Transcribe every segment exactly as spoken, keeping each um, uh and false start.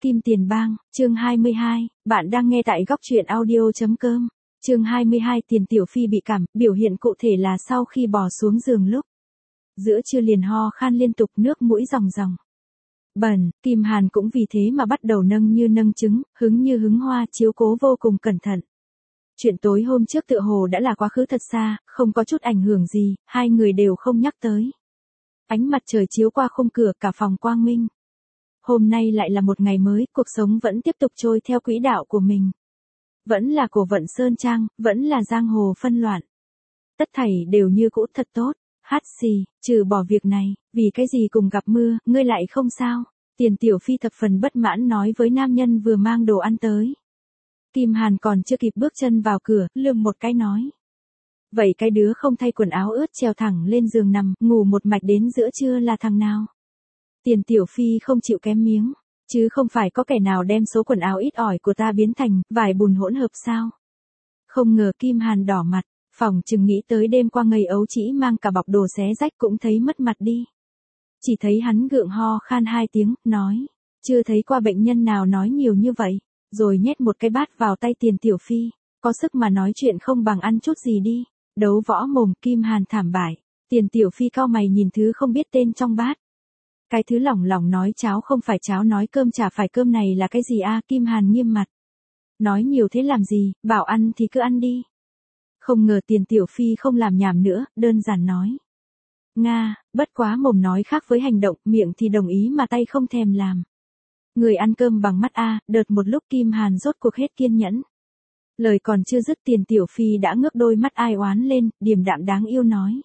Kim Tiền Bang, chương hai mươi hai, bạn đang nghe tại góc truyện audio.com. Chương hai mươi hai, Tiền Tiểu Phi bị cảm, biểu hiện cụ thể là sau khi bò xuống giường lúc giữa trưa liền ho khan liên tục, nước mũi ròng ròng. Bẩn, Kim Hàn cũng vì thế mà bắt đầu nâng như nâng trứng, hứng như hứng hoa, chiếu cố vô cùng cẩn thận. Chuyện tối hôm trước tựa hồ đã là quá khứ thật xa, không có chút ảnh hưởng gì, hai người đều không nhắc tới. Ánh mặt trời chiếu qua khung cửa, cả phòng quang minh. Hôm nay lại là một ngày mới, cuộc sống vẫn tiếp tục trôi theo quỹ đạo của mình. Vẫn là cổ vận sơn trang, vẫn là giang hồ phân loạn. Tất thảy đều như cũ thật tốt. Hát xì, trừ bỏ việc này, vì cái gì cùng gặp mưa, ngươi lại không sao. Tiền Tiểu Phi thập phần bất mãn nói với nam nhân vừa mang đồ ăn tới. Kim Hàn còn chưa kịp bước chân vào cửa, lườm một cái nói. Vậy cái đứa không thay quần áo ướt trèo thẳng lên giường nằm, ngủ một mạch đến giữa trưa là thằng nào? Tiền Tiểu Phi không chịu kém miếng, chứ không phải có kẻ nào đem số quần áo ít ỏi của ta biến thành vải bùn hỗn hợp sao? Không ngờ Kim Hàn đỏ mặt, phòng chừng nghĩ tới đêm qua ngây ấu chỉ mang cả bọc đồ xé rách cũng thấy mất mặt đi. Chỉ thấy hắn gượng ho khan hai tiếng, nói, chưa thấy qua bệnh nhân nào nói nhiều như vậy, rồi nhét một cái bát vào tay Tiền Tiểu Phi, có sức mà nói chuyện không bằng ăn chút gì đi. Đấu võ mồm, Kim Hàn thảm bại. Tiền Tiểu Phi cau mày nhìn thứ không biết tên trong bát. Cái thứ lỏng lỏng nói cháo không phải cháo, nói cơm chả phải cơm, này là cái gì a? Kim Hàn nghiêm mặt. Nói nhiều thế làm gì, bảo ăn thì cứ ăn đi. Không ngờ Tiền Tiểu Phi không làm nhảm nữa, đơn giản nói. Nga, bất quá mồm nói khác với hành động, miệng thì đồng ý mà tay không thèm làm. Người ăn cơm bằng mắt a, đợt một lúc Kim Hàn rốt cuộc hết kiên nhẫn. Lời còn chưa dứt Tiền Tiểu Phi đã ngước đôi mắt ai oán lên, điềm đạm đáng yêu nói.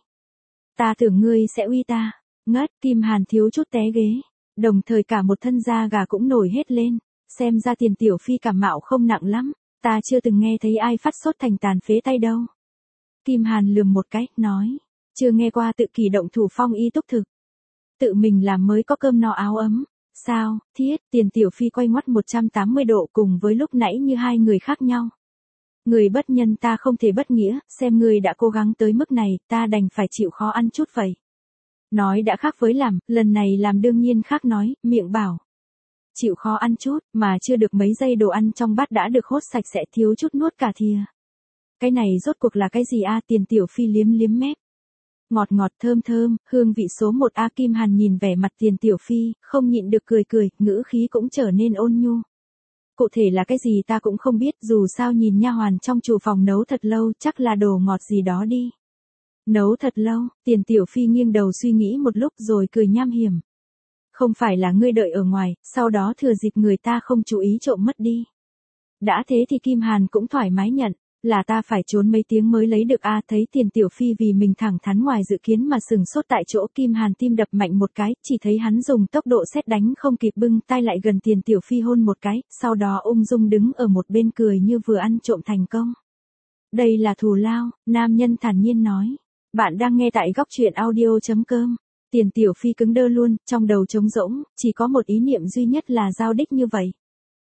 Ta tưởng ngươi sẽ uy ta. Ngất, Kim Hàn thiếu chút té ghế. Đồng thời cả một thân da gà cũng nổi hết lên. Xem ra Tiền Tiểu Phi cảm mạo không nặng lắm. Ta chưa từng nghe thấy ai phát sốt thành tàn phế tay đâu. Kim Hàn lườm một cái, nói. Chưa nghe qua tự kỷ động thủ phong y túc thực. Tự mình làm mới có cơm no áo ấm. Sao, thiết, Tiền Tiểu Phi quay ngoắt một trăm tám mươi độ cùng với lúc nãy như hai người khác nhau. Người bất nhân ta không thể bất nghĩa, xem người đã cố gắng tới mức này, ta đành phải chịu khó ăn chút vậy. Nói đã khác với làm, lần này làm đương nhiên khác nói, miệng bảo. Chịu khó ăn chút, mà chưa được mấy giây đồ ăn trong bát đã được hốt sạch sẽ, thiếu chút nuốt cả thìa. Cái này rốt cuộc là cái gì a? Tiền Tiểu Phi liếm liếm mép. Ngọt ngọt thơm thơm, hương vị số một a. Kim Hàn nhìn vẻ mặt Tiền Tiểu Phi, không nhịn được cười cười, ngữ khí cũng trở nên ôn nhu. Cụ thể là cái gì ta cũng không biết, dù sao nhìn nha hoàn trong chủ phòng nấu thật lâu, chắc là đồ ngọt gì đó đi. Nấu thật lâu, Tiền Tiểu Phi nghiêng đầu suy nghĩ một lúc rồi cười nham hiểm. Không phải là ngươi đợi ở ngoài, sau đó thừa dịp người ta không chú ý trộm mất đi. Đã thế thì Kim Hàn cũng thoải mái nhận, là ta phải trốn mấy tiếng mới lấy được a. Thấy Tiền Tiểu Phi vì mình thẳng thắn ngoài dự kiến mà sừng sốt tại chỗ, Kim Hàn tim đập mạnh một cái, chỉ thấy hắn dùng tốc độ sét đánh không kịp bưng tay lại gần Tiền Tiểu Phi hôn một cái, sau đó ung dung đứng ở một bên cười như vừa ăn trộm thành công. Đây là thù lao, nam nhân thản nhiên nói. Bạn đang nghe tại góc truyện audio.com. Tiền Tiểu Phi cứng đơ luôn, trong đầu trống rỗng, chỉ có một ý niệm duy nhất là giao đích như vậy.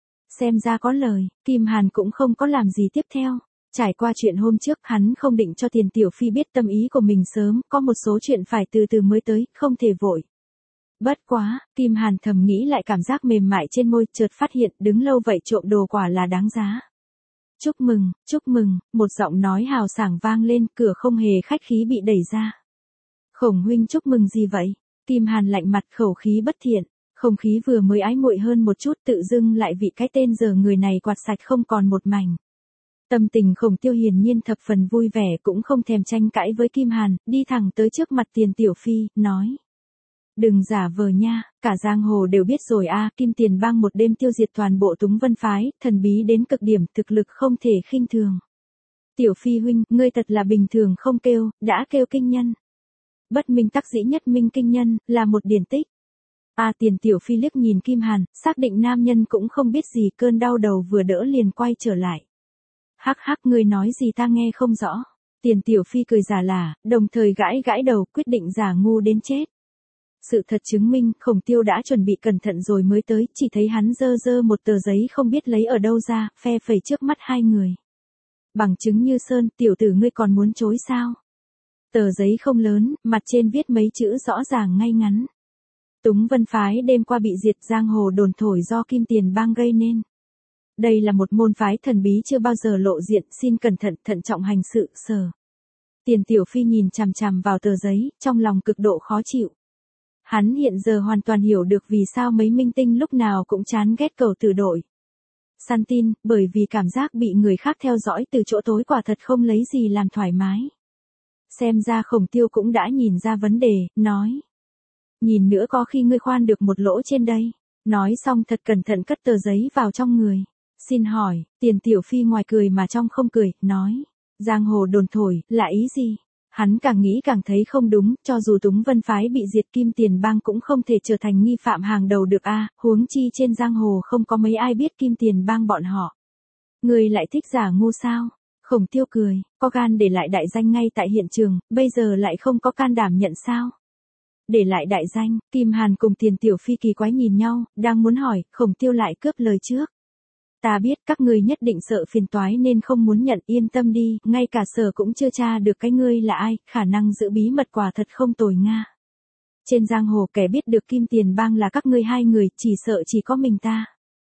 Xem ra có lời, Kim Hàn cũng không có làm gì tiếp theo. Trải qua chuyện hôm trước, hắn không định cho Tiền Tiểu Phi biết tâm ý của mình sớm, có một số chuyện phải từ từ mới tới, không thể vội. Bất quá, Kim Hàn thầm nghĩ lại cảm giác mềm mại trên môi, chợt phát hiện đứng lâu vậy trộm đồ quả là đáng giá. Chúc mừng, chúc mừng, một giọng nói hào sảng vang lên, cửa không hề khách khí bị đẩy ra. Khổng huynh chúc mừng gì vậy? Kim Hàn lạnh mặt, khẩu khí bất thiện, không khí vừa mới ái muội hơn một chút, tự dưng lại vị cái tên giờ người này quạt sạch không còn một mảnh. Tâm tình Khổng Tiêu hiển nhiên thập phần vui vẻ, cũng không thèm tranh cãi với Kim Hàn, đi thẳng tới trước mặt Tiền Tiểu Phi, nói. Đừng giả vờ nha, cả giang hồ đều biết rồi a. Kim Tiền Bang một đêm tiêu diệt toàn bộ Túng Vân Phái, thần bí đến cực điểm, thực lực không thể khinh thường. Tiểu Phi huynh, ngươi thật là bình thường không kêu, đã kêu kinh nhân. Bất minh tắc dĩ nhất minh kinh nhân, là một điển tích. A. Tiền Tiểu Phi liếc nhìn Kim Hàn, xác định nam nhân cũng không biết gì, cơn đau đầu vừa đỡ liền quay trở lại. Hắc hắc, ngươi nói gì ta nghe không rõ. Tiền Tiểu Phi cười giả lả, đồng thời gãi gãi đầu, quyết định giả ngu đến chết. Sự thật chứng minh, Khổng Tiêu đã chuẩn bị cẩn thận rồi mới tới, chỉ thấy hắn dơ dơ một tờ giấy không biết lấy ở đâu ra, phe phẩy trước mắt hai người. Bằng chứng như sơn, tiểu tử ngươi còn muốn chối sao? Tờ giấy không lớn, mặt trên viết mấy chữ rõ ràng ngay ngắn. Túng Vân phái đêm qua bị diệt, giang hồ đồn thổi do Kim Tiền Bang gây nên. Đây là một môn phái thần bí chưa bao giờ lộ diện, xin cẩn thận, thận trọng hành sự, Sở. Tiền Tiểu Phi nhìn chằm chằm vào tờ giấy, trong lòng cực độ khó chịu. Hắn hiện giờ hoàn toàn hiểu được vì sao mấy minh tinh lúc nào cũng chán ghét Cầu Tử đội săn tin, bởi vì cảm giác bị người khác theo dõi từ chỗ tối quả thật không lấy gì làm thoải mái. Xem ra Khổng Tiêu cũng đã nhìn ra vấn đề, nói. Nhìn nữa có khi ngươi khoan được một lỗ trên đây. Nói xong thật cẩn thận cất tờ giấy vào trong người. Xin hỏi, Tiền Tiểu Phi ngoài cười mà trong không cười, nói. Giang hồ đồn thổi, là ý gì? Hắn càng nghĩ càng thấy không đúng, cho dù Túng Vân phái bị diệt, Kim Tiền Bang cũng không thể trở thành nghi phạm hàng đầu được a, huống chi trên giang hồ không có mấy ai biết Kim Tiền Bang bọn họ. Người lại thích giả ngu sao? Khổng Tiêu cười, có gan để lại đại danh ngay tại hiện trường, bây giờ lại không có can đảm nhận sao? Để lại đại danh, Kim Hàn cùng Tiền Tiểu Phi kỳ quái nhìn nhau, đang muốn hỏi, Khổng Tiêu lại cướp lời trước. Ta biết các ngươi nhất định sợ phiền toái nên không muốn nhận, yên tâm đi, ngay cả Sở cũng chưa tra được cái ngươi là ai, khả năng giữ bí mật quả thật không tồi nga. Trên giang hồ kẻ biết được Kim Tiền Bang là các ngươi hai người, chỉ sợ chỉ có mình ta.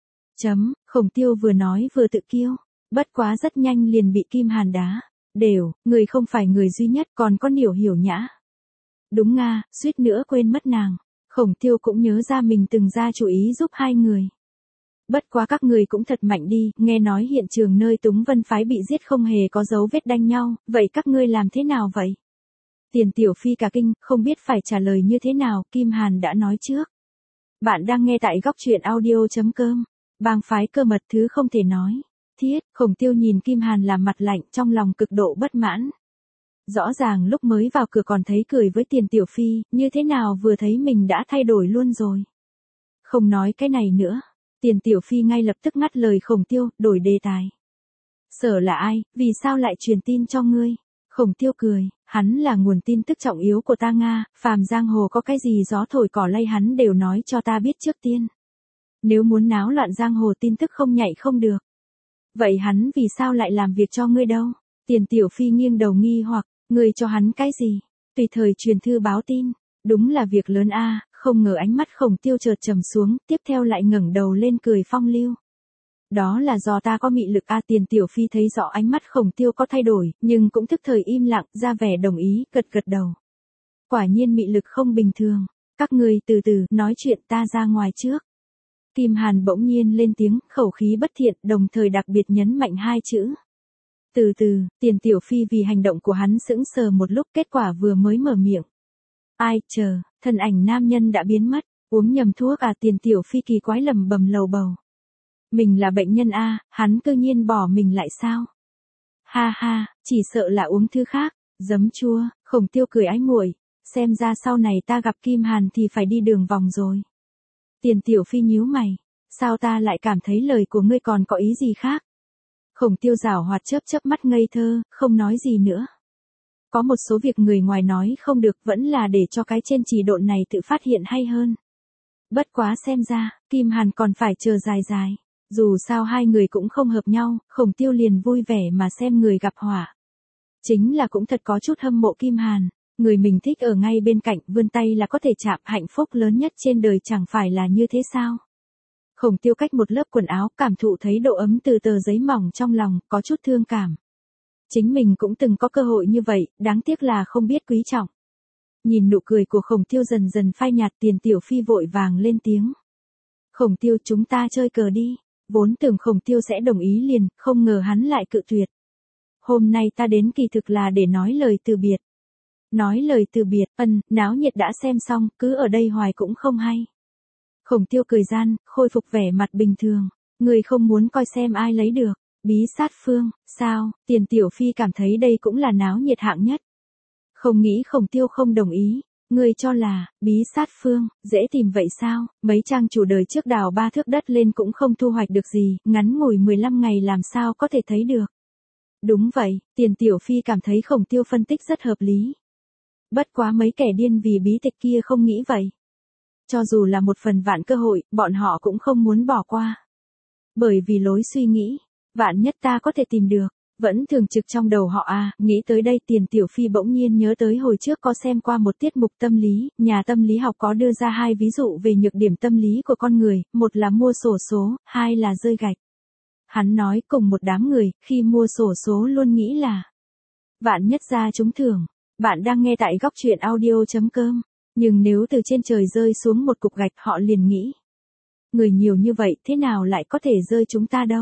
Chấm, Khổng Tiêu vừa nói vừa tự kiêu, bất quá rất nhanh liền bị Kim Hàn đá. Đều, người không phải người duy nhất, còn có Niểu Hiểu Nhã. Đúng nga, suýt nữa quên mất nàng. Khổng Tiêu cũng nhớ ra mình từng ra chủ ý giúp hai người. Bất quá các người cũng thật mạnh đi, nghe nói hiện trường nơi Túng Vân phái bị giết không hề có dấu vết đánh nhau, vậy các ngươi làm thế nào vậy? Tiền Tiểu Phi cả kinh, không biết phải trả lời như thế nào, Kim Hàn đã nói trước. Bạn đang nghe tại góc truyện audio.com, bang phái cơ mật thứ không thể nói. Thiết, Khổng Tiêu nhìn Kim Hàn làm mặt lạnh, trong lòng cực độ bất mãn. Rõ ràng lúc mới vào cửa còn thấy cười với Tiền Tiểu Phi, như thế nào vừa thấy mình đã thay đổi luôn rồi. Không nói cái này nữa. Tiền Tiểu Phi ngay lập tức ngắt lời Khổng Tiêu, đổi đề tài. Sở là ai, vì sao lại truyền tin cho ngươi? Khổng Tiêu cười, hắn là nguồn tin tức trọng yếu của ta Nga, phàm giang hồ có cái gì gió thổi cỏ lay hắn đều nói cho ta biết trước tiên. Nếu muốn náo loạn giang hồ tin tức không nhạy không được. Vậy hắn vì sao lại làm việc cho ngươi đâu? Tiền Tiểu Phi nghiêng đầu nghi hoặc, ngươi cho hắn cái gì? Tùy thời truyền thư báo tin, đúng là việc lớn a. Không ngờ ánh mắt Khổng Tiêu chợt trầm xuống, tiếp theo lại ngẩng đầu lên cười phong lưu. Đó là do ta có mị lực a. Tiền Tiểu Phi thấy rõ ánh mắt Khổng Tiêu có thay đổi, nhưng cũng tức thời im lặng, ra vẻ đồng ý, gật gật đầu. Quả nhiên mị lực không bình thường, các người từ từ, nói chuyện ta ra ngoài trước. Kim Hàn bỗng nhiên lên tiếng, khẩu khí bất thiện, đồng thời đặc biệt nhấn mạnh hai chữ. Từ từ, Tiền Tiểu Phi vì hành động của hắn sững sờ một lúc, kết quả vừa mới mở miệng. Ai, chờ, thân ảnh nam nhân đã biến mất, uống nhầm thuốc à? Tiền Tiểu Phi kỳ quái lầm bầm lầu bầu. Mình là bệnh nhân a, hắn tự nhiên bỏ mình lại sao? Ha ha, chỉ sợ là uống thứ khác, giấm chua. Khổng Tiêu cười ái muội, xem ra sau này ta gặp Kim Hàn thì phải đi đường vòng rồi. Tiền Tiểu Phi nhíu mày, sao ta lại cảm thấy lời của ngươi còn có ý gì khác? Khổng Tiêu giảo hoạt chớp chớp mắt ngây thơ, không nói gì nữa. Có một số việc người ngoài nói không được, vẫn là để cho cái trên trì độn này tự phát hiện hay hơn. Bất quá xem ra, Kim Hàn còn phải chờ dài dài. Dù sao hai người cũng không hợp nhau, Khổng Tiêu liền vui vẻ mà xem người gặp họa. Chính là cũng thật có chút hâm mộ Kim Hàn. Người mình thích ở ngay bên cạnh, vươn tay là có thể chạm, hạnh phúc lớn nhất trên đời chẳng phải là như thế sao? Khổng Tiêu cách một lớp quần áo, cảm thụ thấy độ ấm từ tờ giấy mỏng trong lòng, có chút thương cảm. Chính mình cũng từng có cơ hội như vậy, đáng tiếc là không biết quý trọng. Nhìn nụ cười của Khổng Tiêu dần dần phai nhạt, Tiền Tiểu Phi vội vàng lên tiếng. Khổng Tiêu, chúng ta chơi cờ đi. Vốn tưởng Khổng Tiêu sẽ đồng ý liền, không ngờ hắn lại cự tuyệt. Hôm nay ta đến kỳ thực là để nói lời từ biệt. Nói lời từ biệt, ân, náo nhiệt đã xem xong, cứ ở đây hoài cũng không hay. Khổng Tiêu cười gian, khôi phục vẻ mặt bình thường. Người không muốn coi xem ai lấy được. Bí sát phương, sao? Tiền Tiểu Phi cảm thấy đây cũng là náo nhiệt hạng nhất. Không nghĩ Khổng Tiêu không đồng ý. Ngươi cho là, bí sát phương, dễ tìm vậy sao? Mấy trang chủ đời trước đào ba thước đất lên cũng không thu hoạch được gì, ngắn ngủi mười lăm ngày làm sao có thể thấy được. Đúng vậy, Tiền Tiểu Phi cảm thấy Khổng Tiêu phân tích rất hợp lý. Bất quá mấy kẻ điên vì bí tịch kia không nghĩ vậy. Cho dù là một phần vạn cơ hội, bọn họ cũng không muốn bỏ qua. Bởi vì lối suy nghĩ, vạn nhất ta có thể tìm được, Vẫn thường trực trong đầu họ à, nghĩ tới đây Tiền Tiểu Phi bỗng nhiên nhớ tới hồi trước có xem qua một tiết mục tâm lý, nhà tâm lý học có đưa ra hai ví dụ về nhược điểm tâm lý của con người, một là mua xổ số, hai là rơi gạch. Hắn nói cùng một đám người, khi mua xổ số luôn nghĩ là vạn nhất ra trúng thưởng. Bạn đang nghe tại góc truyện audio chấm com, nhưng nếu từ trên trời rơi xuống một cục gạch họ liền nghĩ. Người nhiều như vậy thế nào lại có thể rơi chúng ta đâu.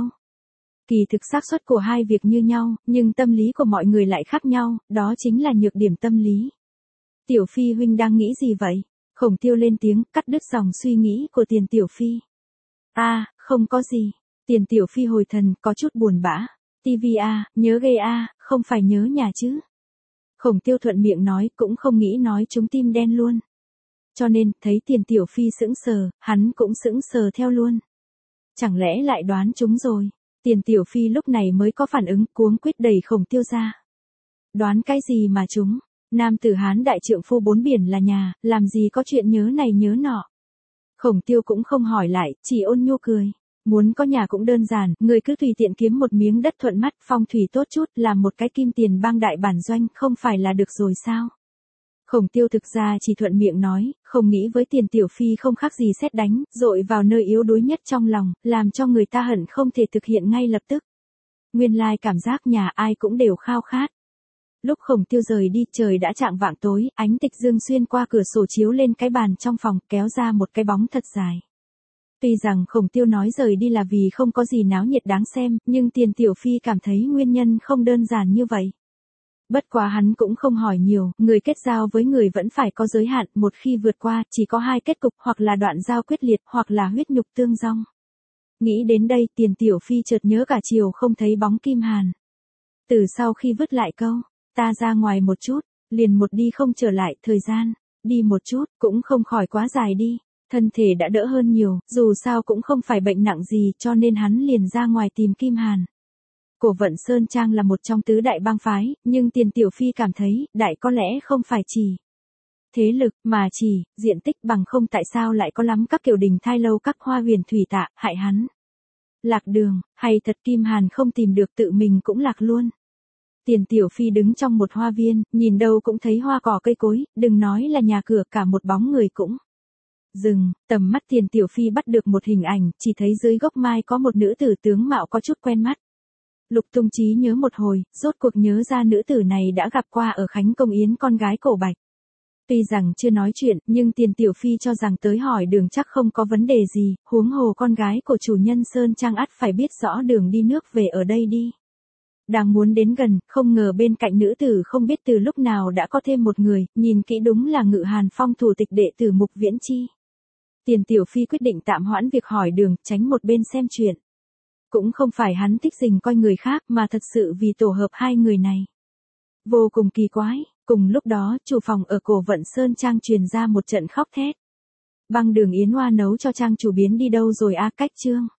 Kỳ thực xác suất của hai việc như nhau, nhưng tâm lý của mọi người lại khác nhau, đó chính là nhược điểm tâm lý. Tiểu Phi huynh đang nghĩ gì vậy? Khổng Tiêu lên tiếng, cắt đứt dòng suy nghĩ của Tiền Tiểu Phi. A, à, không có gì. Tiền Tiểu Phi hồi thần, có chút buồn bã. Tivi a, nhớ ghê a, không phải nhớ nhà chứ. Khổng Tiêu thuận miệng nói, cũng không nghĩ nói chúng tim đen luôn. Cho nên, thấy Tiền Tiểu Phi sững sờ, hắn cũng sững sờ theo luôn. Chẳng lẽ lại đoán chúng rồi? Tiền Tiểu Phi lúc này mới có phản ứng, cuống quýt đẩy Khổng Tiêu ra. Đoán cái gì mà chúng? Nam tử Hán đại trượng phu bốn biển là nhà, làm gì có chuyện nhớ này nhớ nọ. Khổng Tiêu cũng không hỏi lại, chỉ ôn nhu cười. Muốn có nhà cũng đơn giản, người cứ tùy tiện kiếm một miếng đất thuận mắt, phong thủy tốt chút, làm một cái kim tiền bang đại bản doanh, không phải là được rồi sao? Khổng Tiêu thực ra chỉ thuận miệng nói, không nghĩ với Tiền Tiểu Phi không khác gì sét đánh, dội vào nơi yếu đuối nhất trong lòng, làm cho người ta hận không thể thực hiện ngay lập tức. Nguyên lai cảm giác nhà ai cũng đều khao khát. Lúc Khổng Tiêu rời đi, trời đã chạng vạng tối, ánh tịch dương xuyên qua cửa sổ chiếu lên cái bàn trong phòng, kéo ra một cái bóng thật dài. Tuy rằng Khổng Tiêu nói rời đi là vì không có gì náo nhiệt đáng xem, nhưng Tiền Tiểu Phi cảm thấy nguyên nhân không đơn giản như vậy. Bất quá hắn cũng không hỏi nhiều, người kết giao với người vẫn phải có giới hạn, một khi vượt qua, chỉ có hai kết cục, hoặc là đoạn giao quyết liệt, hoặc là huyết nhục tương vong. Nghĩ đến đây, Tiền Tiểu Phi chợt nhớ cả chiều không thấy bóng Kim Hàn. Từ sau khi vứt lại câu, ta ra ngoài một chút, liền một đi không trở lại, thời gian, đi một chút, cũng không khỏi quá dài đi. Thân thể đã đỡ hơn nhiều, dù sao cũng không phải bệnh nặng gì, cho nên hắn liền ra ngoài tìm Kim Hàn. Cổ Vận Sơn Trang là một trong tứ đại bang phái, nhưng Tiền Tiểu Phi cảm thấy, đại có lẽ không phải chỉ thế lực, mà chỉ diện tích, bằng không tại sao lại có lắm các kiểu đình thai lâu các hoa huyền thủy tạ, hại hắn. Lạc đường, hay thật Kim Hàn không tìm được tự mình cũng lạc luôn. Tiền Tiểu Phi đứng trong một hoa viên, nhìn đâu cũng thấy hoa cỏ cây cối, đừng nói là nhà cửa, cả một bóng người cũng dừng. Tầm mắt Tiền Tiểu Phi bắt được một hình ảnh, chỉ thấy dưới gốc mai có một nữ tử tướng mạo có chút quen mắt. Lục tung trí nhớ một hồi, rốt cuộc nhớ ra nữ tử này đã gặp qua ở Khánh Công Yến con gái Cổ Bạch. Tuy rằng chưa nói chuyện, nhưng Tiền Tiểu Phi cho rằng tới hỏi đường chắc không có vấn đề gì, huống hồ con gái của chủ nhân Sơn Trang ắt phải biết rõ đường đi nước về ở đây đi. Đang muốn đến gần, không ngờ bên cạnh nữ tử không biết từ lúc nào đã có thêm một người, nhìn kỹ đúng là Ngự Hàn Phong thủ tịch đệ tử Mục Viễn Chi. Tiền Tiểu Phi quyết định tạm hoãn việc hỏi đường, tránh một bên xem chuyện. Cũng không phải hắn thích rình coi người khác, mà thật sự vì tổ hợp hai người này vô cùng kỳ quái. Cùng lúc đó, chủ phòng ở Cổ Vận Sơn Trang truyền ra một trận khóc thét. Băng Đường Yến Hoa nấu cho trang chủ biến đi đâu rồi a? Cách chương